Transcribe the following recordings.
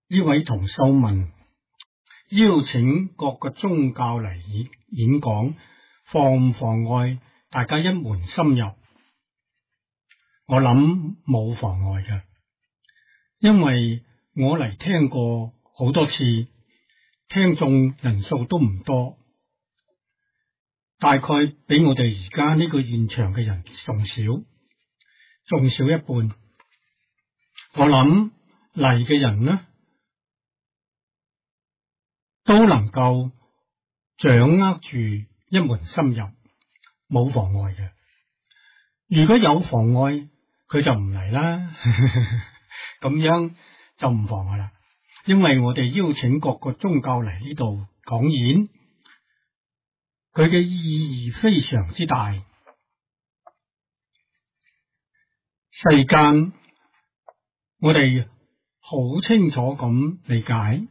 呢位同修問，邀請各個宗教嚟演講，妨唔妨礙大家一門深入？我諗冇妨礙嘅，因為我嚟聽過好多次，聽眾人數都唔多，大概比我哋而家呢個現場嘅人仲少一半。我諗嚟嘅人呢，都能夠掌握住一門深入，冇妨礙嘅。如果有妨礙，佢就唔嚟啦，咁樣就唔妨礙啦。因為我哋邀請各個宗教嚟呢度講演，佢嘅意義非常之大。世間我哋好清楚咁理解，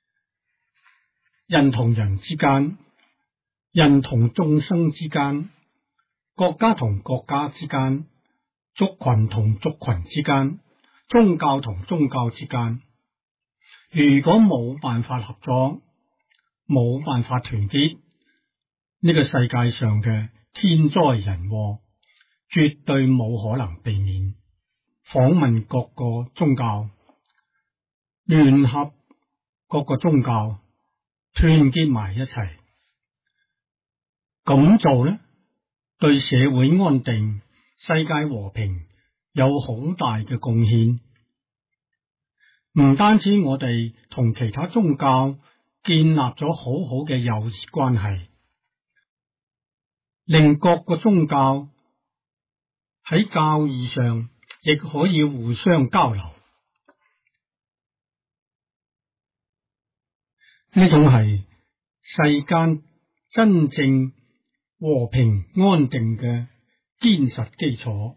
人同人之間，人同眾生之間，國家同國家之間，族群同族群之間，宗教同宗教之間，如果冇辦法合作，冇辦法團結，呢個世界上嘅天災人禍絕對冇可能避免。訪問各個宗教，聯合各個宗教，團結埋一齊，咁做呢，對社會安定、世界和平有好大嘅貢獻。唔單止我哋同其他宗教建立咗好好嘅友誼關係，令各個宗教喺教義上亦可以互相交流。呢種係世間真正和平安定嘅堅實基礎。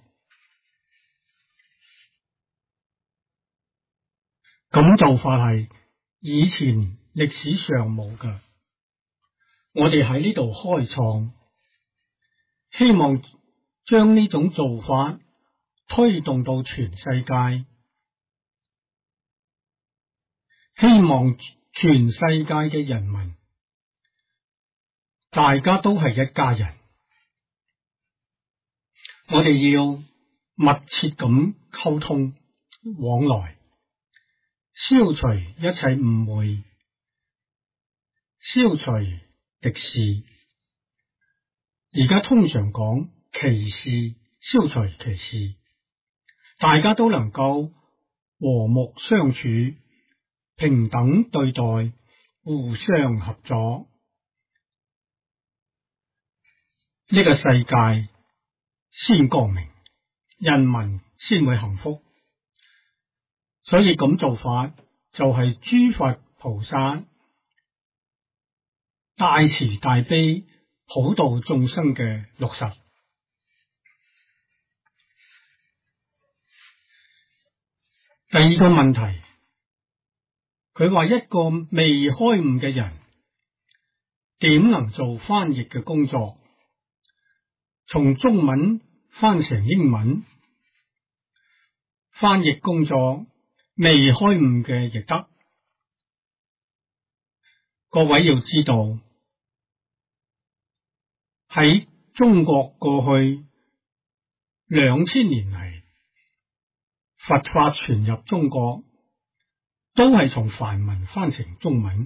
咁做法係以前歷史上冇㗎，我哋喺呢度開創，希望將呢種做法推動到全世界，希望全世界嘅人民大家都係一家人，我哋要密切咁溝通往來，消除一切誤會，消除敵視。而家通常講歧視，消除歧視，大家都能夠和睦相處，平等對待，互相合作，呢個世界先光明，人民先會幸福。所以咁做法就係諸佛菩薩大慈大悲普度眾生嘅落實。第二個問題，佢話一個未開悟嘅人點能做翻譯嘅工作？從中文翻成英文，翻譯工作未開悟嘅亦得。各位要知道，喺中國過去2000年嚟，佛法傳入中國都係從梵文翻成中文，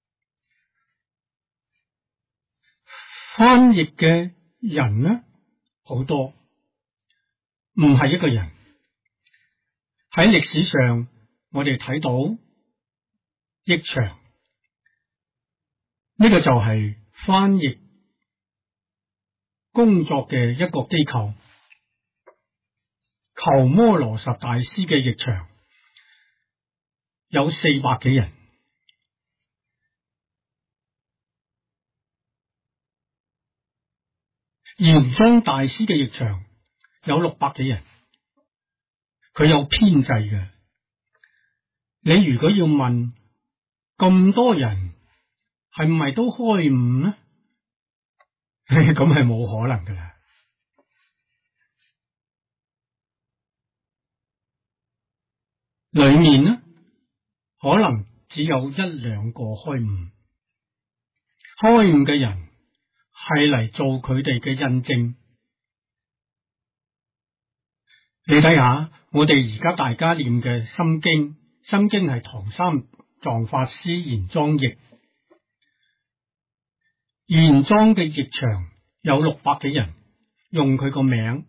翻譯嘅人呢好多，唔係一個人。喺歷史上，我哋睇到譯場，呢個就係翻譯工作嘅一個機構。鳩摩羅什大師嘅譯場有400幾人，玄奘大師嘅譯場有600幾人，佢有編制嘅。你如果要問咁多人係唔係都開悟呢？咁係冇可能噶啦。裏面呢， 可能只有一兩個開悟。開悟嘅人係嚟做佢哋嘅印證。你睇下，我哋而家大家念嘅心經，心經係唐三藏法師玄奘譯，玄奘嘅譯場有600幾人用佢個名。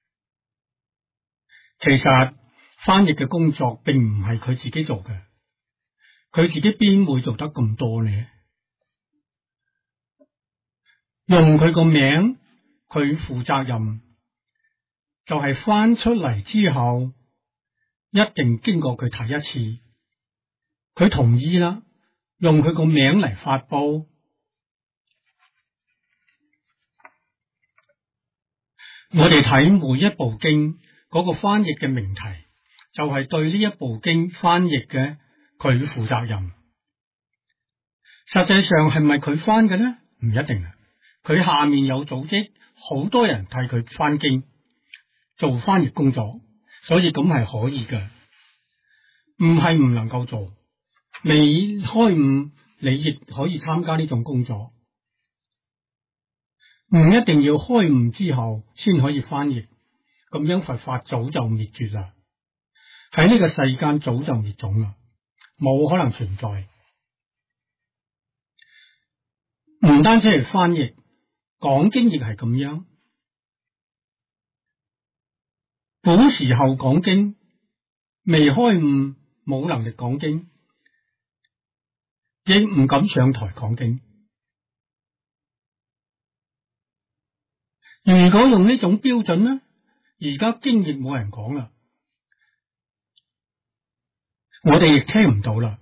其實翻譯嘅工作並唔係佢自己做嘅，佢自己邊會做得咁多呢？用佢個名，佢負責任就係翻出嚟之後，一定經過佢睇一次，佢同意啦，用佢個名嚟發佈。我哋睇每一部經嗰個翻譯嘅命題，就係對呢一部經翻譯嘅佢負責任。實際上係咪佢翻嘅呢？唔一定啊，佢下面有組織，好多人替佢翻經做翻譯工作，所以咁係可以嘅，唔係唔能夠做。未開悟，你亦可以參加呢種工作，唔一定要開悟之後先可以翻譯，咁樣佛法早就滅絕啦，喺呢個世間早就滅種啦，冇可能存在。唔單止係翻譯，講經亦係咁樣。古時候講經，未開悟，冇能力講經，亦唔敢上台講經。如果用呢種標準呢，而家經亦冇人講啦，我哋亦聽唔到啦。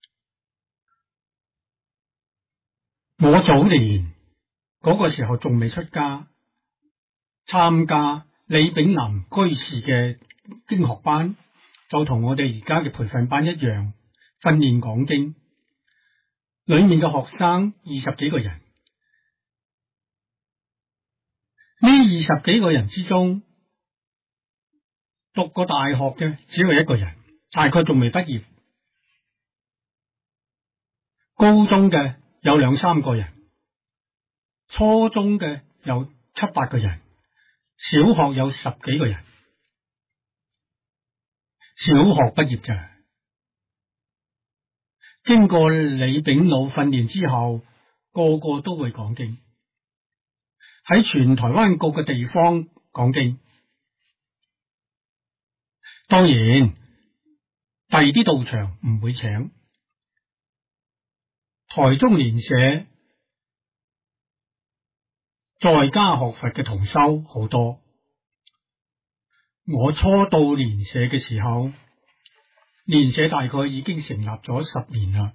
我早年嗰個時候仲未出家，參加李炳南居士嘅經學班，就同我哋而家嘅培訓班一樣，訓練講經。裏面嘅學生20幾個人，呢20幾個人之中，讀過大學嘅只有1個人，大概仲未畢業。高中嘅有2、3個人，初中嘅有7、8個人，小學有10幾個人，小學畢業咋。經過李炳老訓練之後，個個都會講經，喺全台灣各個地方講經。當然，第二啲道場唔會請。台中蓮社在家學佛嘅同修好多。我初到蓮社嘅時候，蓮社大概已經成立咗10年啦。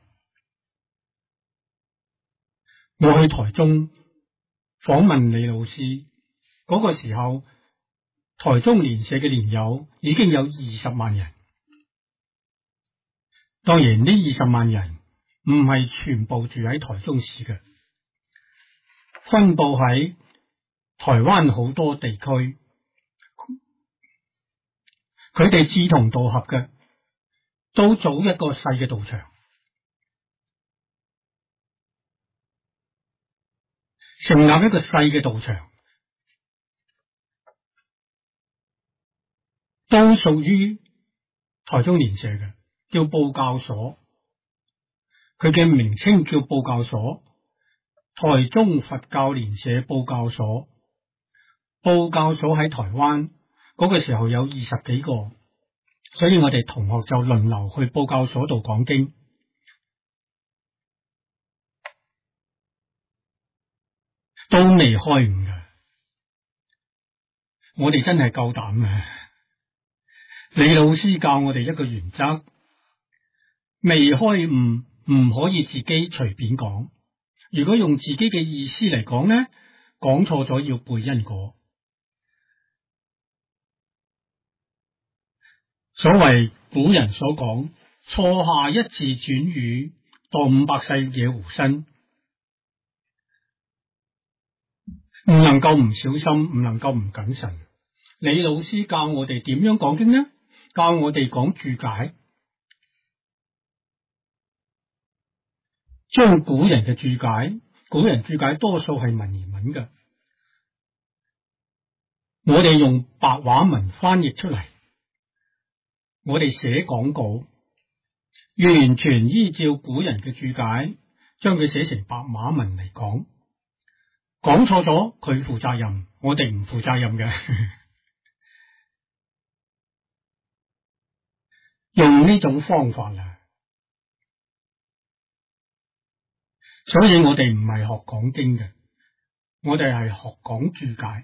我去台中訪問李老師嗰個時候，台中蓮社嘅蓮友已經有20萬人。當然呢20萬人唔係全部住喺台中市嘅，分布喺台灣好多地區。佢哋志同道合嘅，都組一個細嘅道場，成立一個細嘅道場，都屬於台中蓮社嘅，叫報教所。佢嘅名稱叫報教所，台中佛教蓮社報教所。報教所喺台灣嗰個時候有20幾個，所以我哋同學就輪流去報教所度講經。都未開悟嘅，我哋真係夠膽嘅。李老師教我哋一個原則，未開悟唔可以自己隨便講，如果用自己嘅意思嚟講呢，講錯咗要背因果。所謂古人所講，錯下一字轉語，墮500世惹狐身，唔能夠唔小心，唔能夠唔謹慎。李老師教我哋點樣講經呢？教我哋講注解。 將古人嘅注解，古人注解多數係文言文嘅，我哋用白話文翻譯出嚟，我哋寫講稿，完全依照古人嘅注解，將佢寫成白話文嚟講，講錯咗佢負責任，我哋唔負責任嘅。用呢種方法啦，所以我哋唔係學講經嘅，我哋係學講注解。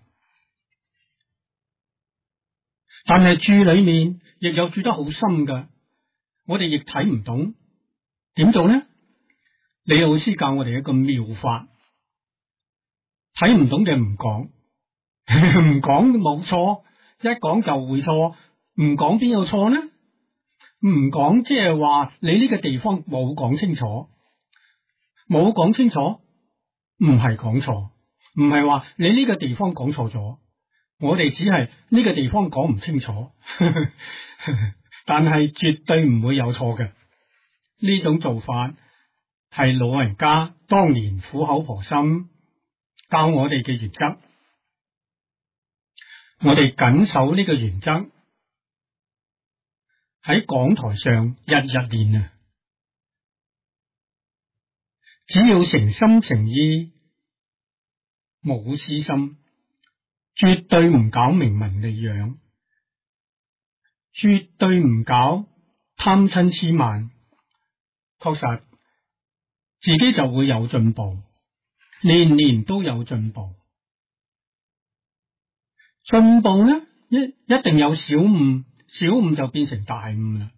但係注裏面亦有注得好深嘅，我哋亦睇唔懂，點做呢？李老師教我哋一個妙法，睇唔懂嘅唔講，唔講冇錯，一講就會錯，唔講邊有錯呢？唔講即係話你呢個地方冇講清楚，冇講清楚，唔係講錯，唔係話你呢個地方講錯咗，我哋只係呢個地方講唔清楚，但係絕對唔會有錯嘅。呢種做法係老人家當年苦口婆心教我哋嘅原則，我哋謹守呢個原則。喺講台上日日練啊！只要誠心誠意，冇私心，絕對唔搞名聞利養，絕對唔搞貪嗔癡慢，確實自己就會有進步，年年都有進步。進步呢，一定有小悟。小悟就變成大悟啦。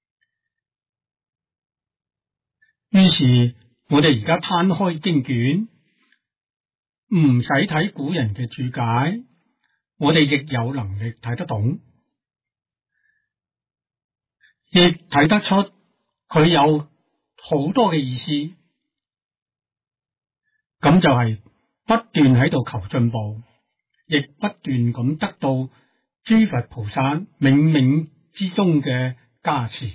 於是我哋而家攤開經卷，唔使睇古人嘅注解，我哋亦有能力睇得懂，亦睇得出佢有好多嘅意思。咁就係不斷喺度求進步，亦不斷咁得到諸佛菩薩冥冥之中嘅加持。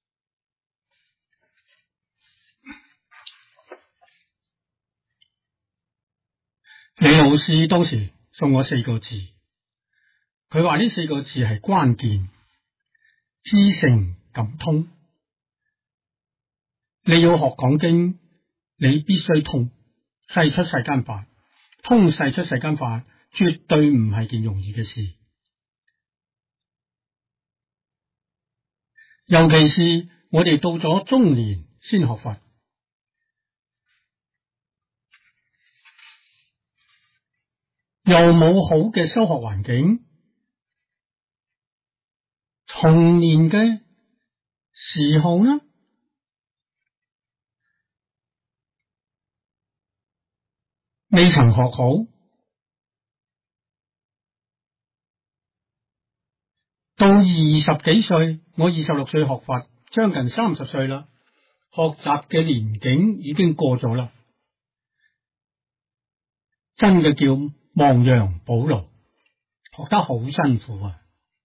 李老師當時送我4個字，佢話呢4個字係關鍵：知誠感通。你要學講經，你必須通世出世間法，通世出世間法絕對唔係件容易嘅事。尤其是我哋到咗中年先學佛，又冇好嘅修學環境，童年嘅時候呢，未曾學好，到20幾歲，我26歲學佛，將近30歲啦，學習嘅年景已經過咗啦，真嘅叫亡羊補牢，學得好辛苦啊！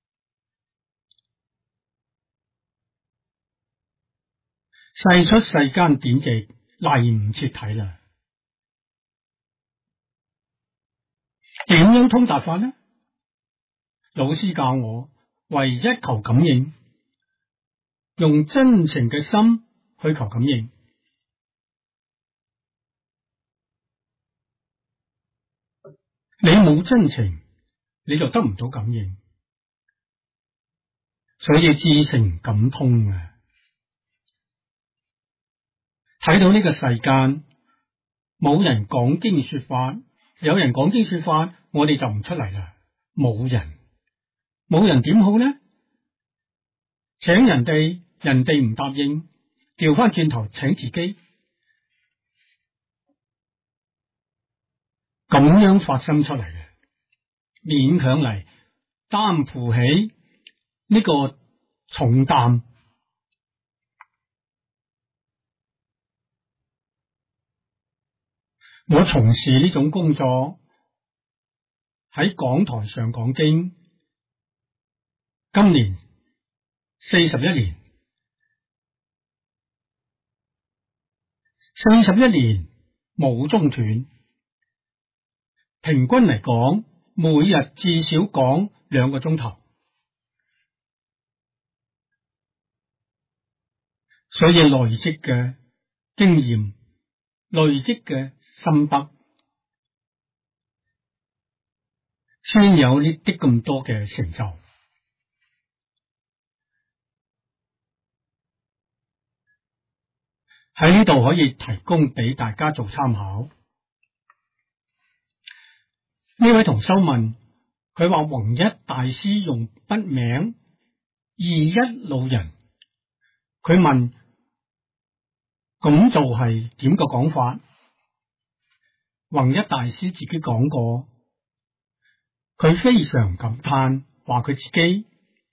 世出世間典籍例唔切睇啦，點樣通達法呢？老師教我唯一求感應，用真情嘅心去求感應。你冇真情，你就得唔到感應，所以知誠感通啊！睇到呢個世間冇人講經說法，有人講經說法，我哋就唔出嚟啦。冇人點好呢？請人哋唔答應，調翻轉頭請自己，咁樣發生出嚟嘅，勉強嚟擔負起呢個重擔。我從事呢種工作，喺講台上講經，今年41年 41年冇中斷，平均嚟講，每日至少講2個鐘頭。所以累積嘅經驗、累積嘅心得，先有呢啲咁多嘅成就。喺呢度可以提供俾大家做參考。呢位同修問，佢話弘一大師用筆名二一老人，佢問咁就係點個講法？弘一大師自己講過，佢非常感嘆，話佢自己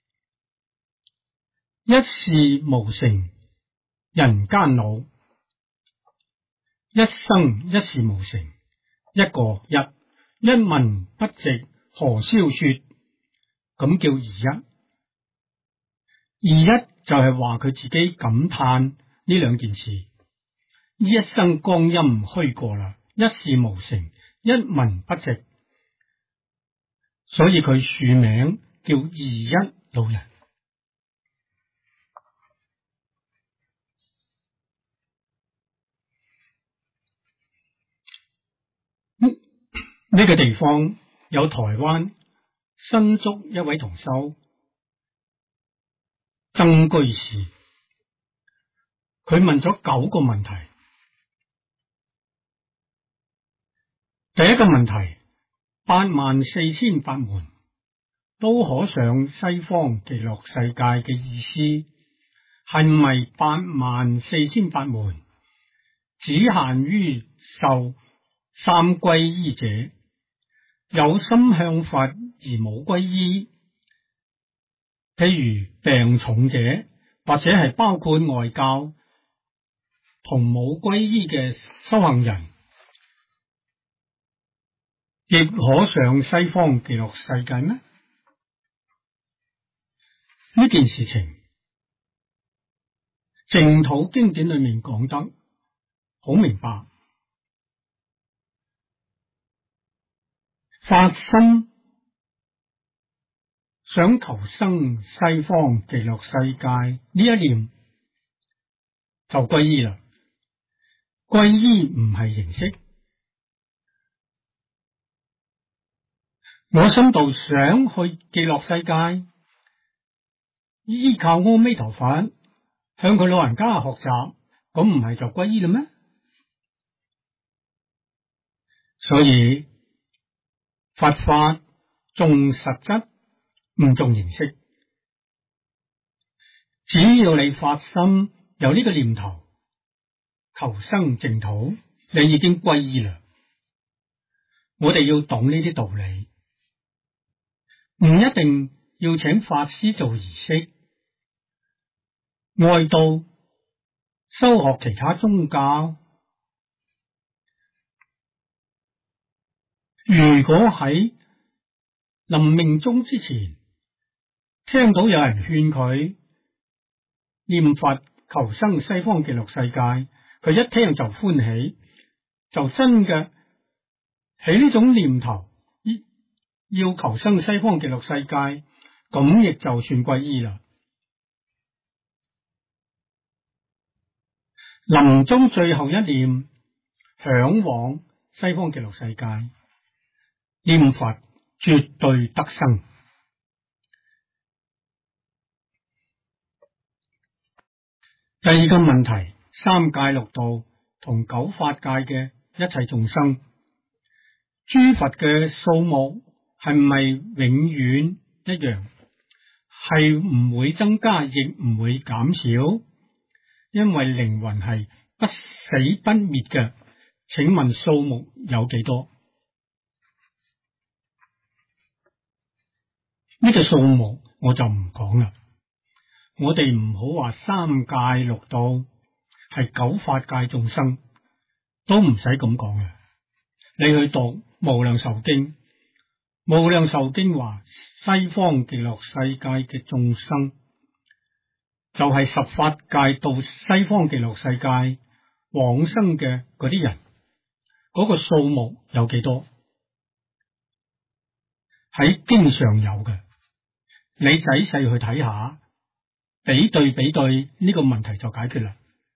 一事無成，人間老，一生一事無成，一個一文不值，何消說？咁叫二一就係話佢自己感嘆呢兩件事，呢一生光陰虛過啦，一事無成，一文不值，所以佢署名叫二一老人。呢個地方有台灣新竹一位同修曾居士，佢問咗9個問題。第一個問題，84000法門都可上西方極樂世界嘅意思，係咪84000法門只限於受三皈依者？有心向佛而冇皈依，譬如病重者，或者係包括外教同冇皈依嘅修行人，亦可上西方極樂世界咩？呢件事情淨土經典裏面講得好明白，發心想求生西方極樂世界呢一念就皈依啦。皈依唔係形式，我心度想去極樂世界，依靠阿彌陀佛向佢老人家學習，咁唔係就皈依啦咩？所以佛法重實質，唔重形式。只要你發心有呢個念頭，求生淨土，你已經皈依啦。我哋要懂呢啲道理，唔一定要請法師做儀式，外道修學其他宗教。如果喺臨命終之前聽到有人勸佢念佛求生西方極樂世界，佢一聽就歡喜，就真嘅起呢種念頭，要求生西方極樂世界，咁亦就算皈依啦。臨終最後一念，向往西方極樂世界，念佛絕對得生。第二個問題，三界六道同九法界嘅一切眾生，諸佛嘅數目係咪永遠一樣？係唔會增加，亦唔會減少？因為靈魂係不死不滅嘅，請問數目有幾多？呢個數目我就唔講啦。我哋唔好話三界六道係九法界眾生，都唔使咁講嘅。你去讀無量壽經，無量壽經話西方極樂世界嘅眾生就係十法界到西方極樂世界往生嘅嗰啲人，嗰個數目有幾多？喺經上有嘅，你仔細去睇下，比對呢個問題就解決啦。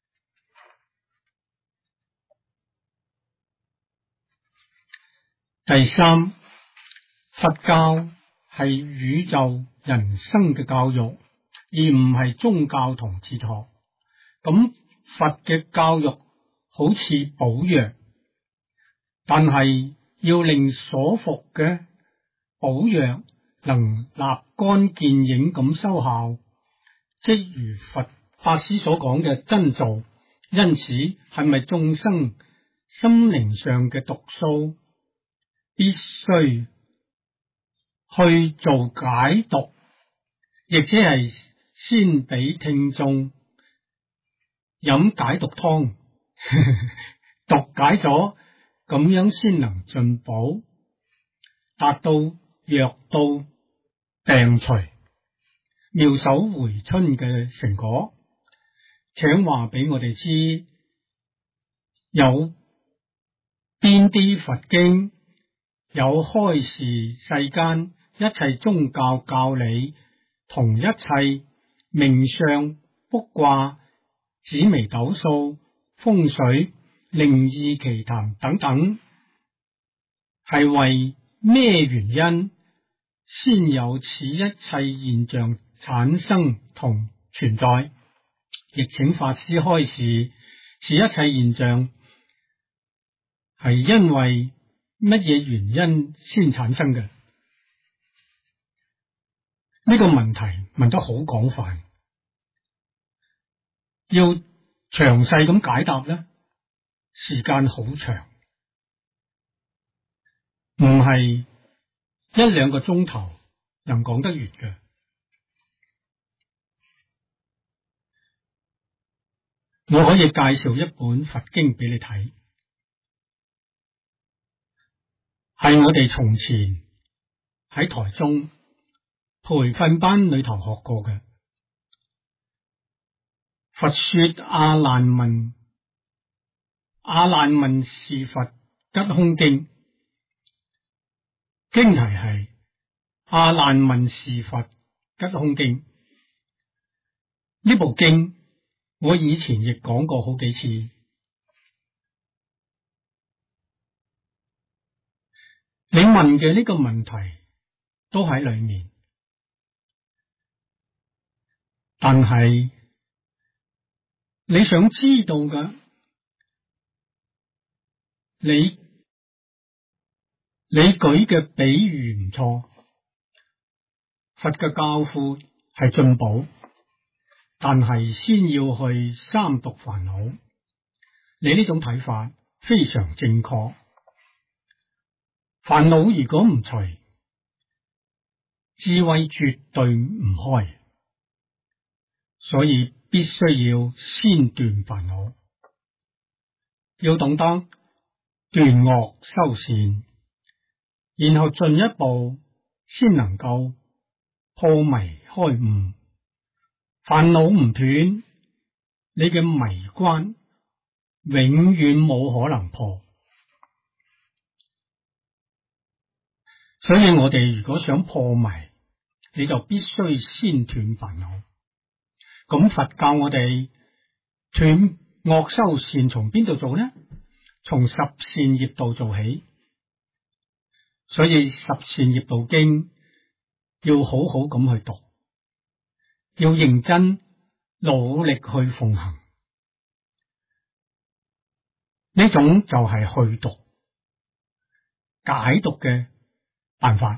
第三，佛教係宇宙人生嘅教育，而唔係宗教同哲學。咁佛嘅教育好似補藥，但係要令所服嘅補藥能立竿見影咁收效，即如佛法師所講嘅真做。因此，係咪眾生心靈上嘅毒素，必須去做解毒，亦即係先俾聽眾飲解毒湯，毒解咗，咁樣先能進補，達到藥到病除、妙手回春嘅成果。請話俾我哋知，有邊啲佛經有開示世間一切宗教教理同一切命相、卜卦、紫微斗數、風水、靈異奇談等等，係為咩原因先有此一切現象產生同存在？亦請法師開示，此一切現象係因為乜嘢原因先產生嘅？呢個問題問得好廣泛，要詳細咁解答呢，時間好長，唔係一兩個鐘頭能講得完嘅。我可以介紹一本佛經俾你睇，係我哋從前喺台中培訓班裏頭學過嘅《佛說阿難問》，阿難問是佛吉凶經，經題係阿難問是佛吉凶經。呢部經我以前亦講過好幾次，你問嘅呢個問題都喺裏面，但係你想知道嘅，你舉嘅比喻唔錯，佛嘅教誨係進補，但係先要去三毒煩惱。你呢種睇法非常正確，煩惱如果唔除，智慧絕對唔開，所以必須要先斷煩惱，要懂得斷惡修善，然後進一步先能夠破迷開悟。煩惱唔斷，你嘅迷關永遠冇可能破。所以我哋如果想破迷，你就必須先斷煩惱。咁佛教我哋斷惡修善從邊度做呢？從十善業道做起。所以十善業道經要好好咁去讀，要認真努力去奉行，呢種就係去毒解毒嘅辦法。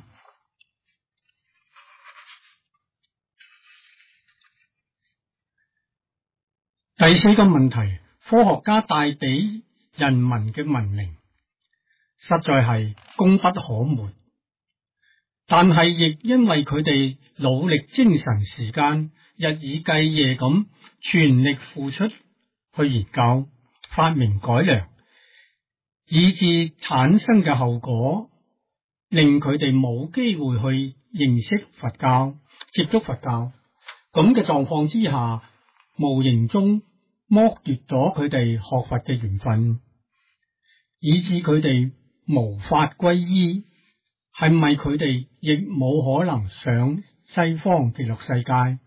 第四個問題，科學家帶俾人民嘅文明實在係功不可沒，但係亦因為佢哋努力精神時間日以繼夜咁全力付出去研究發明改良，以致產生嘅後果令佢哋冇機會去認識佛教接觸佛教。咁嘅狀況之下，無形中剝奪咗佢哋學佛嘅緣分，以致佢哋無法歸依，係咪佢哋亦冇可能上西方極樂世界？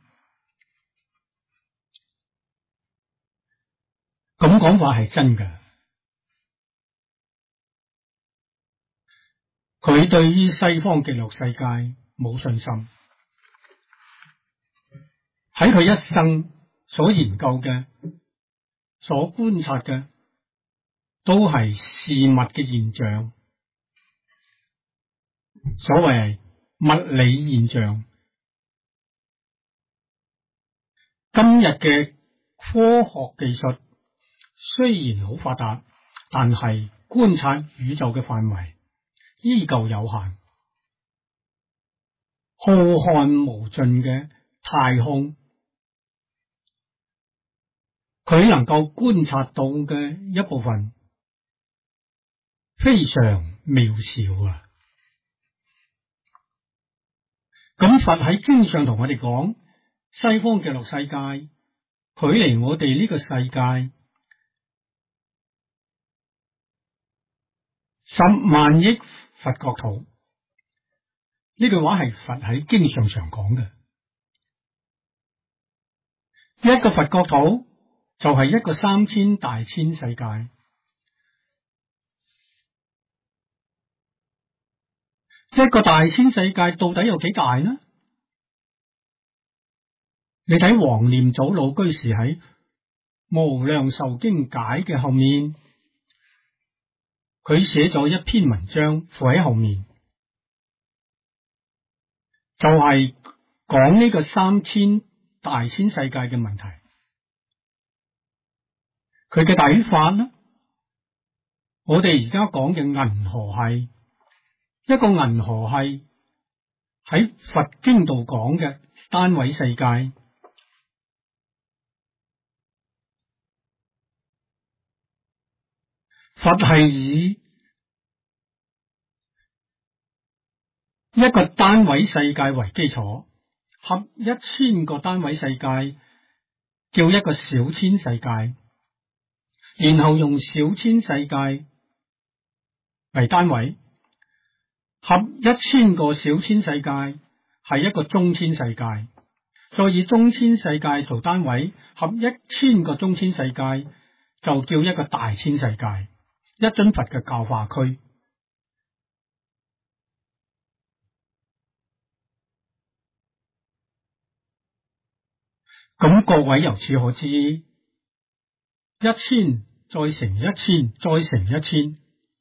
咁講法係真嘅。佢對於西方極樂世界冇信心，喺佢一生所研究嘅、所觀察嘅，都係事物嘅現象，所謂物理現象。今日嘅科學技術雖然好發達，但係觀察宇宙嘅範圍依舊有限。浩瀚無盡嘅太空，佢能夠觀察到嘅一部分非常渺小啊！咁佛喺經上同我哋講，西方極樂世界距離我哋呢個世界10萬億佛國土，呢句話係佛喺經上常講嘅。一個佛國土就係一個3000大千世界。一個大千世界到底有幾大呢？你睇黃念祖老居士喺《無量壽經解》嘅後面，佢寫咗一篇文章附喺後面，就係講呢個3000大千世界嘅問題。佢嘅睇法呢，我哋而家講嘅銀河系，一個銀河系喺佛經度講嘅單位世界，佛係以一個單位世界為基礎，合1000個單位世界叫一個小千世界，然後用小千世界為單位，合1000個小千世界係一個中千世界，再以中千世界做單位，合1000個中千世界就叫一個大千世界，一尊佛嘅教化區。咁各位由此可知，1000再乘1000再乘1000，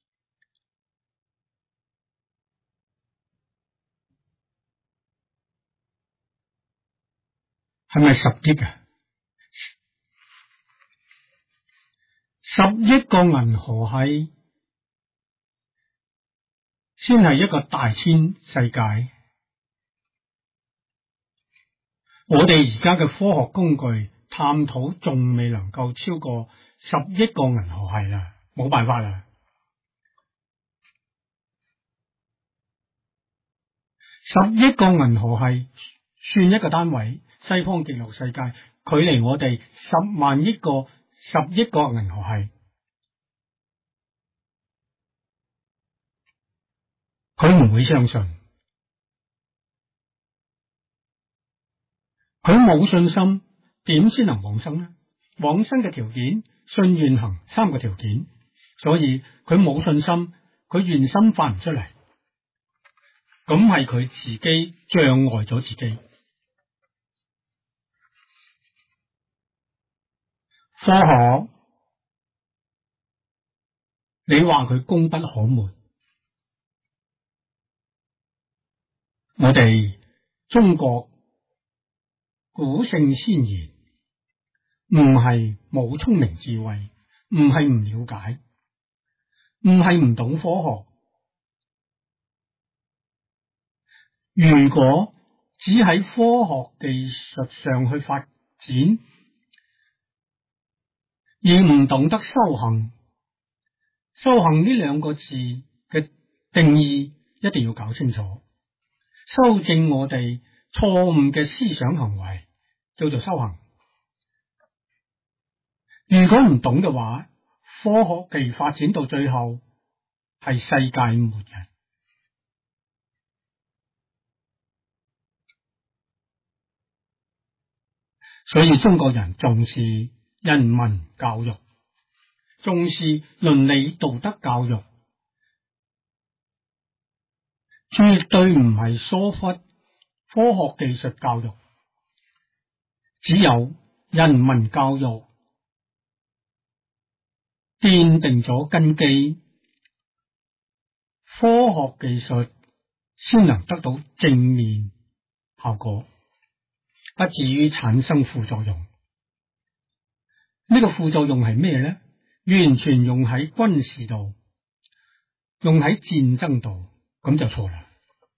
係咪10億啊？10億個銀河系先係一個大千世界。我哋而家嘅科學工具探討仲未能夠超過10億個銀河系啦，冇辦法啦。10億個銀河系算一個單位，西方極樂世界距離我哋10萬億個10億個銀河系，佢唔會相信。佢冇信心，點先能往生呢？往生嘅條件，信願行3個條件，所以佢冇信心，佢願心發唔出嚟，咁係佢自己障礙咗自己。科學，你話佢功不可沒，我哋中國古聖先賢唔係冇聰明智慧，唔係唔了解，唔係唔懂科學。如果只喺科學技術上去發展，而唔懂得修行，修行呢2個字嘅定義一定要搞清楚，修正我哋錯誤嘅思想行為叫做修行。 如果唔懂嘅話，科學技發展到最後係世界末日。所以中國人重視人民教育，重視倫理道德教育，絕對唔係疏忽科學技術教育。只有人民教育奠定咗根基，科學技術先能得到正面效果，不至於產生副作用。呢個副作用係咩呢？完全用喺軍事度，用喺戰爭度，咁就錯啦。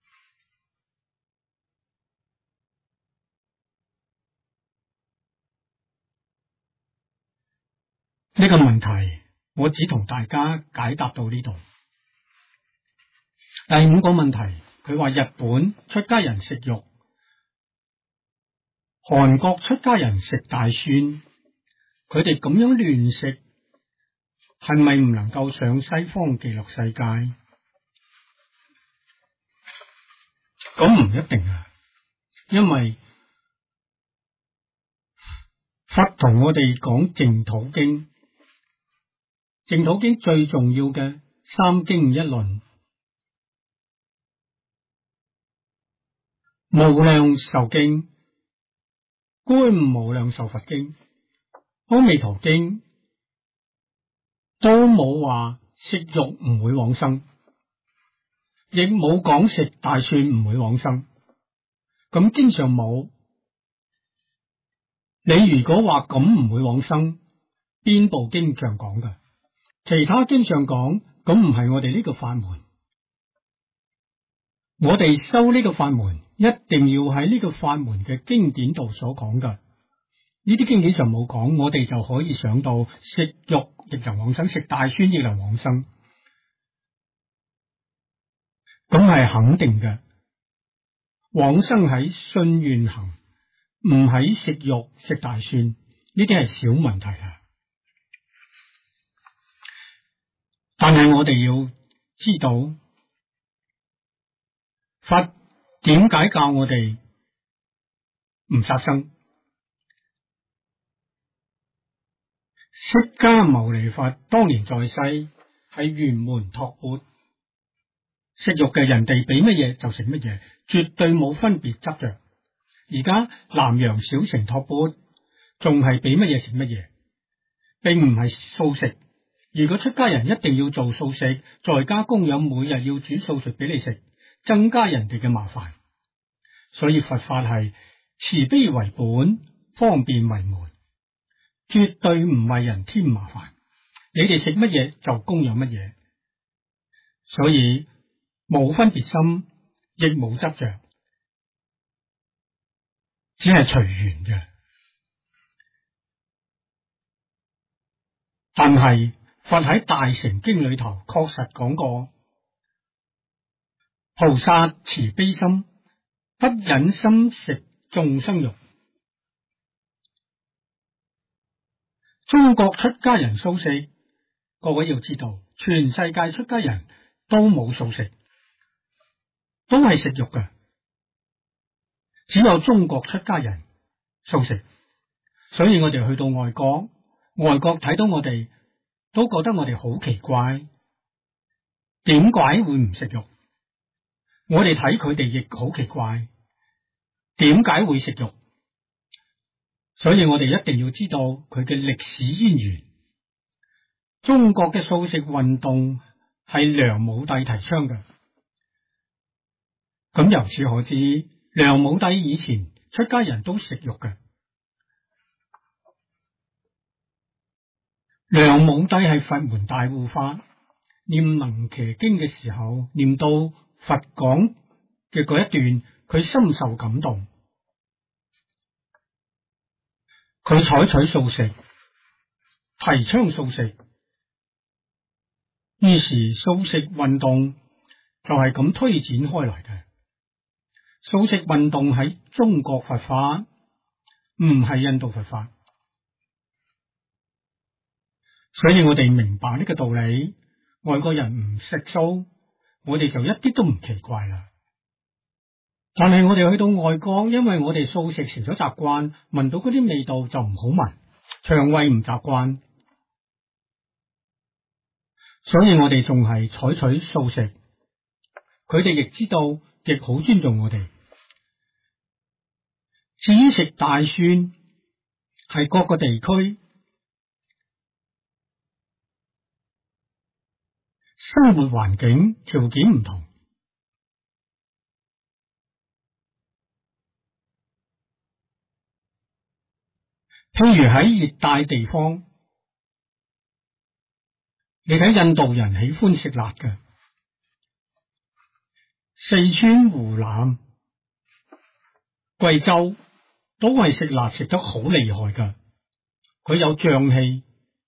呢個問題我只同大家解答到呢度。第五個問題，佢話日本出家人食肉，韓國出家人食大蒜，佢哋咁樣亂食，係咪唔能夠上西方極樂世界？咁唔一定啊，因為佛同我哋講淨土經，淨土經最重要嘅三經一論，無量壽經、觀無量壽佛經、阿彌陀經都冇話食肉唔會往生，亦冇講食大蒜唔會往生。咁經上冇，你如果話咁唔會往生，邊部經上講㗎？其他經上講，咁唔係我哋呢個法門。我哋修呢個法門，一定要喺呢個法門嘅經典度所講㗎。呢啲經典上冇講，我哋就可以想到食肉亦能往生，食大蒜亦能往生，咁係肯定嘅。往生喺信願行，唔喺食肉食大蒜，呢啲係小問題啦。但係我哋要知道，佛點解教我哋唔殺生？釋迦牟尼佛當年在世係圓滿托缽，食肉嘅人哋俾乜嘢就食乜嘢，絕對冇分別執着。而家南洋小乘托缽仲係俾乜嘢食乜嘢，並唔係素食。如果出家人一定要做素食，在家供養每日要煮素食俾你食，增加人哋嘅麻煩。所以佛法係慈悲為本，方便為門，絕對唔為人添麻煩。你哋食乜嘢就供養乜嘢，所以冇分別心，亦冇執着，只係隨緣嘅。但係佛喺大乘經裏頭確實講過，菩薩慈悲心，不忍心食眾生肉。中國出家人素食，各位要知道，全世界出家人都冇素食，都係食肉嘅，只有中國出家人素食。所以我哋去到外國，外國睇到我哋都覺得我哋好奇怪，點解會唔食肉？我哋睇佢哋亦好奇怪，點解會食肉？所以我哋一定要知道佢嘅歷史淵源。中國嘅素食運動係梁武帝提倡嘅，咁由此可知，梁武帝以前出家人都食肉嘅。梁武帝係佛門大護法，念能伽經嘅時候，念到佛講嘅嗰一段，佢深受感動，佢採取素食，提倡素食，於是素食運動就係咁推展開來嘅。素食運動喺中國佛法，唔係印度佛法。 所以我哋明白呢個道理，外國人唔食素，我哋就一啲都唔奇怪啦。但係我哋去到外國，因為我哋素食成咗習慣，聞到嗰啲味道就唔好聞，腸胃唔習慣，所以我哋仲係採取素食。佢哋亦知道，亦好尊重我哋。至於食大蒜，係各個地區生活環境條件唔同。譬如喺熱帶地方，你睇印度人喜歡食辣嘅，四川、湖南、貴州都係食辣食得好厲害㗎，佢有瘴氣，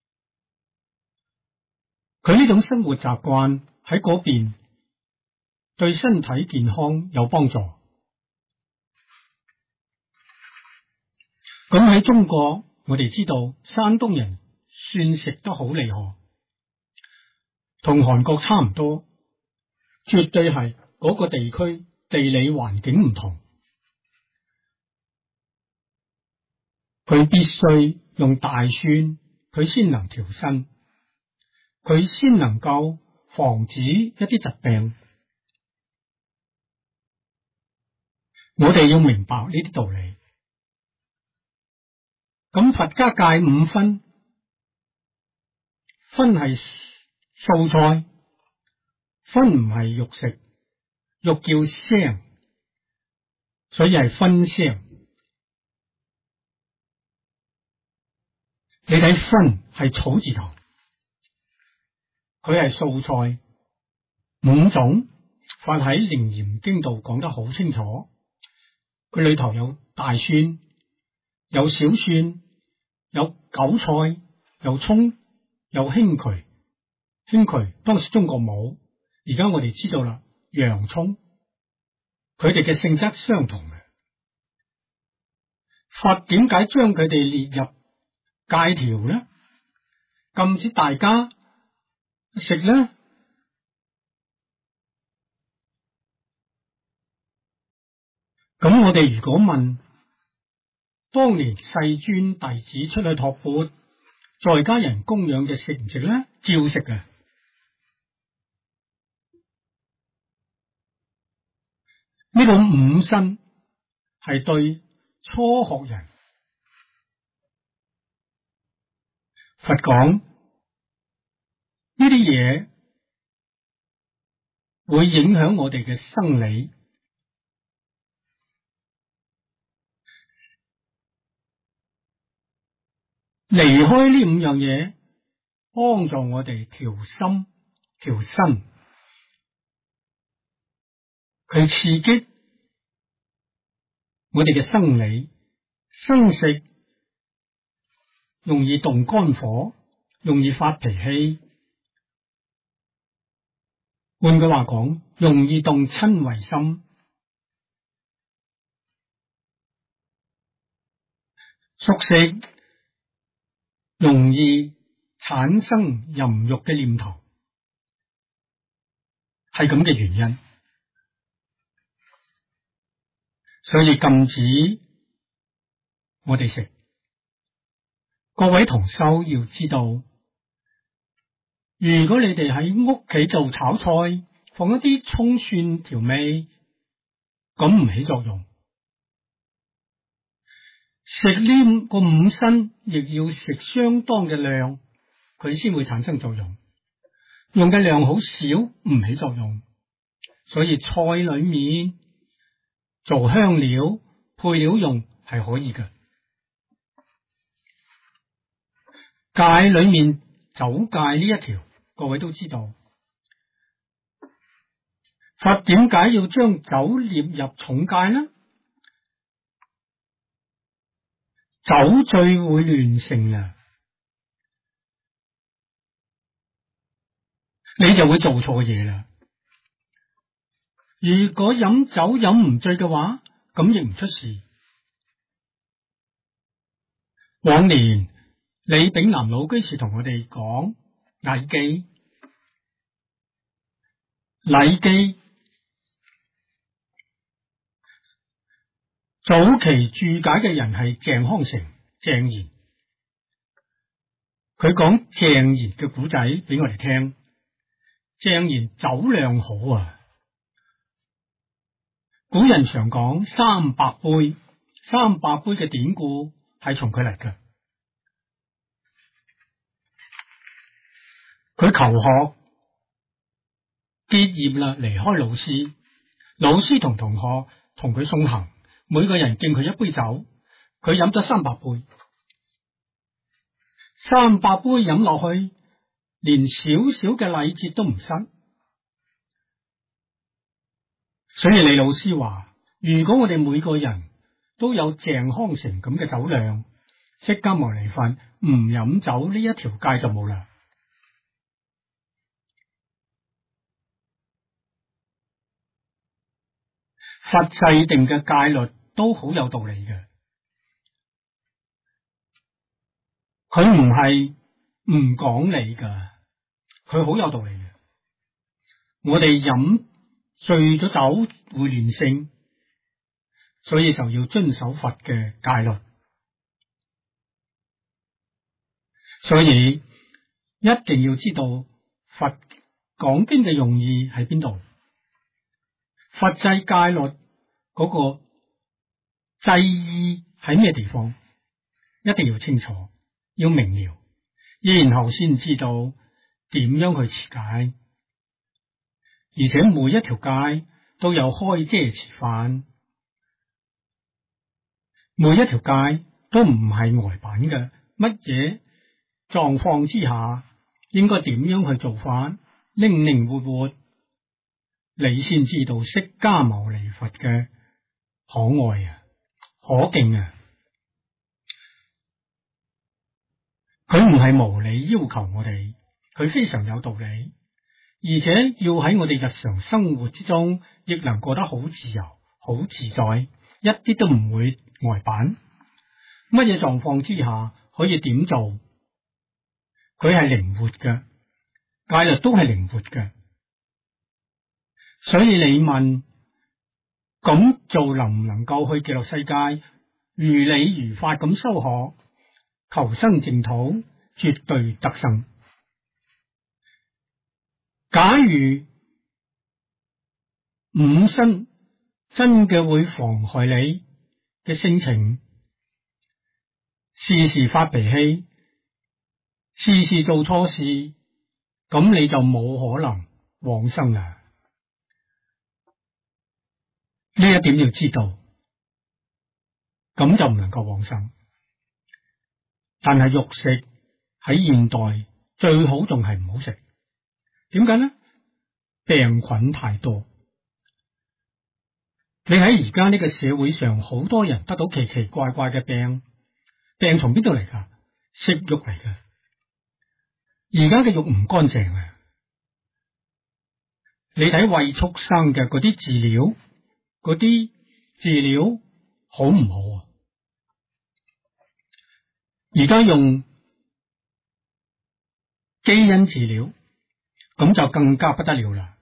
佢呢種生活習慣喺嗰邊對身體健康有幫助。咁喺中國，我哋知道山東人算食得好厲害，同韓國差唔多，絕對係嗰個地區地理環境唔同，佢必須用大蒜，佢先能調身，佢先能夠防止一啲疾病。我哋要明白呢啲道理。咁佛家戒五葷，葷係素菜，葷唔係肉食，肉叫腥，所以係葷腥。你睇葷係草字頭，佢係素菜，五種，佛喺《楞嚴經》度講得好清楚，佢裏頭有大蒜，有小蒜，有韭菜，有蔥，有興渠。興渠當時中國冇，而家我哋知道啦。洋蔥，佢哋嘅性質相同嘅。佛點解將佢哋列入戒條呢？禁止大家食呢？咁我哋如果問，當年世尊弟子出去托缽，在家人供養嘅食唔食呢？照食嘅。呢個五辛係對初學人，佛講呢啲嘢會影響我哋嘅生理，離開呢五樣嘢，幫助我哋調心調身，佢刺激我哋嘅生理，生食容易動肝火，容易發脾氣。換句話講，容易動瞋恚心。熟食容易產生淫欲嘅念頭，係咁嘅原因。所以禁止我哋食。各位同修要知道，如果你哋喺屋企做炒菜，放一啲蔥蒜調味，咁唔起作用。食呢個五辛亦要食相當嘅量，佢先會產生作用。用嘅量好少，唔起作用。所以菜裏面做香料配料用係可以嘅。戒裏面酒戒呢一條，各位都知道。佛點解要將酒列入重戒呢？酒醉會亂性啊，你就會做錯嘢啦。如果飲酒飲唔醉嘅話，咁亦唔出事。往年李炳南老居士同我哋講禮記，禮記早期注解嘅人係鄭康成、鄭言，佢講鄭言嘅古仔俾我哋聽。鄭言酒量好啊，古人常講300杯，300杯嘅典故係從佢嚟嘅。佢求學結業啦，離開老師，老師同同學同佢送行，每個人敬佢一杯酒，佢飲咗300杯，300杯飲落去，連少少嘅禮節都唔失。所以李老師話，如果我哋每個人都有鄭康成咁嘅酒量，釋迦牟尼佛唔飲酒呢一條戒就冇啦。佛制定嘅戒律都好有道理嘅，佢唔係唔講理噶，佢好有道理嘅。我哋飲醉咗酒會亂性，所以就要遵守佛嘅戒律。所以一定要知道佛講經嘅用意喺邊度。佛制戒律嗰個制意喺咩地方，一定要清楚，要明了，然後先知道點樣去持戒。而且每一條戒都有開遮持犯，每一條戒都唔係呆板嘅，乜嘢狀況之下應該點樣去做法，靈靈活活，你先知道釋迦牟尼佛嘅可愛啊，可敬啊。佢唔係無理要求我哋，佢非常有道理，而且要喺我哋日常生活之中亦能過得好自由、好自在，一啲都唔會呆板。乜嘢狀況之下可以點做，佢係靈活嘅，戒律都係靈活嘅。所以你問咁做能唔能夠去極樂世界如理如法咁修學，求生淨土，絕對得生。假如五身真嘅會妨害你嘅性情，時時發脾氣，時時做錯事，咁你就冇可能往生啊！呢一點要知道，咁就唔能夠往生。但係肉食喺現代最好仲係唔好食，點解呢？病菌太多。你喺而家呢個社會上，好多人得到奇奇怪怪嘅病，病從邊度嚟噶？食肉嚟嘅。而家嘅肉唔乾淨啊！你睇餵畜生嘅嗰啲飼料，嗰啲飼料好唔好啊？而家用基因治療，咁就更加不得了啦。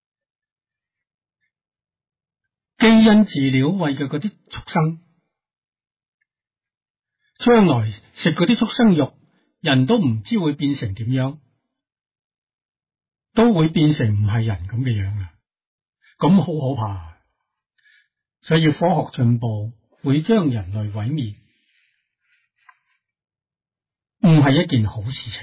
基因治療餵嘅嗰啲畜生，將來食嗰啲畜生肉，人都唔知會變成點樣，都會變成唔係人咁嘅樣啦。咁好可怕，所以科學進步會將人類毀滅，唔係一件好事情。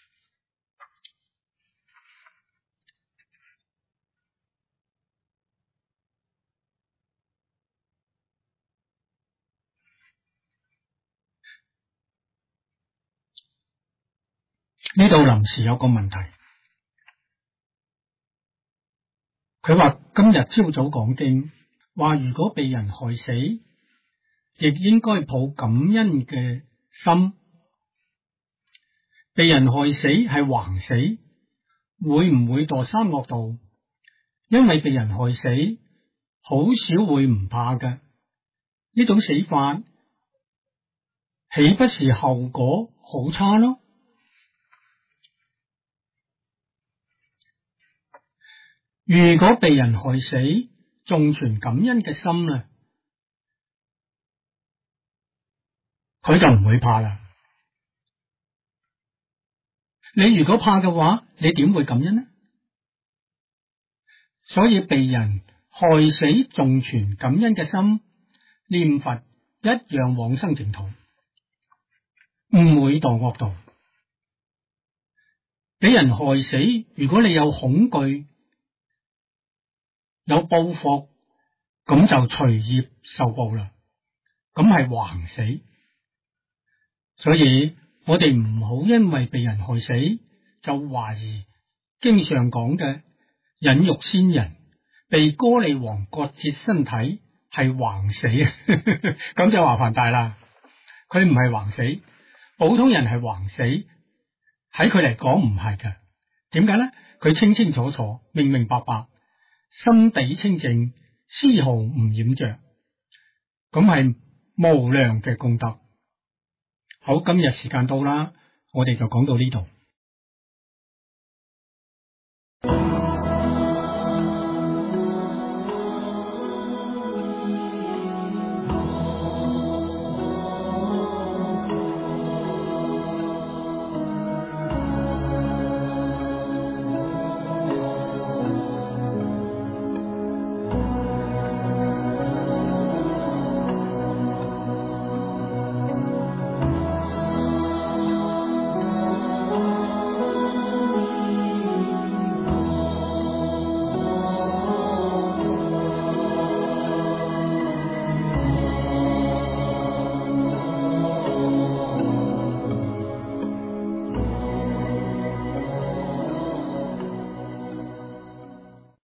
呢度臨時有個問題，佢話今日朝早講經，話如果被人害死，亦應該抱感恩嘅心。被人害死係橫死，會唔會墮三惡道？因為被人害死，好少會唔怕嘅。呢種死法豈不是後果好差咯？如果被人害死，仲存感恩嘅心啦，佢就唔會怕啦。你如果怕嘅話，你點會感恩呢？所以被人害死仲存感恩嘅心，念佛一樣往生淨土，唔會墮惡道。俾人害死，如果你有恐懼、有報復，咁就隨業受報啦，咁係橫死。所以我哋唔好因為被人害死就懷疑經上講嘅忍辱仙人被歌利王割截身體係橫死，咁就麻煩大啦。佢唔係橫死，普通人係橫死，喺佢嚟講唔係嘅。點解呢？佢清清楚楚、明明白白，心地清淨，絲毫唔染着，咁係無量嘅功德。好，今日時間到啦，我哋就講到呢度。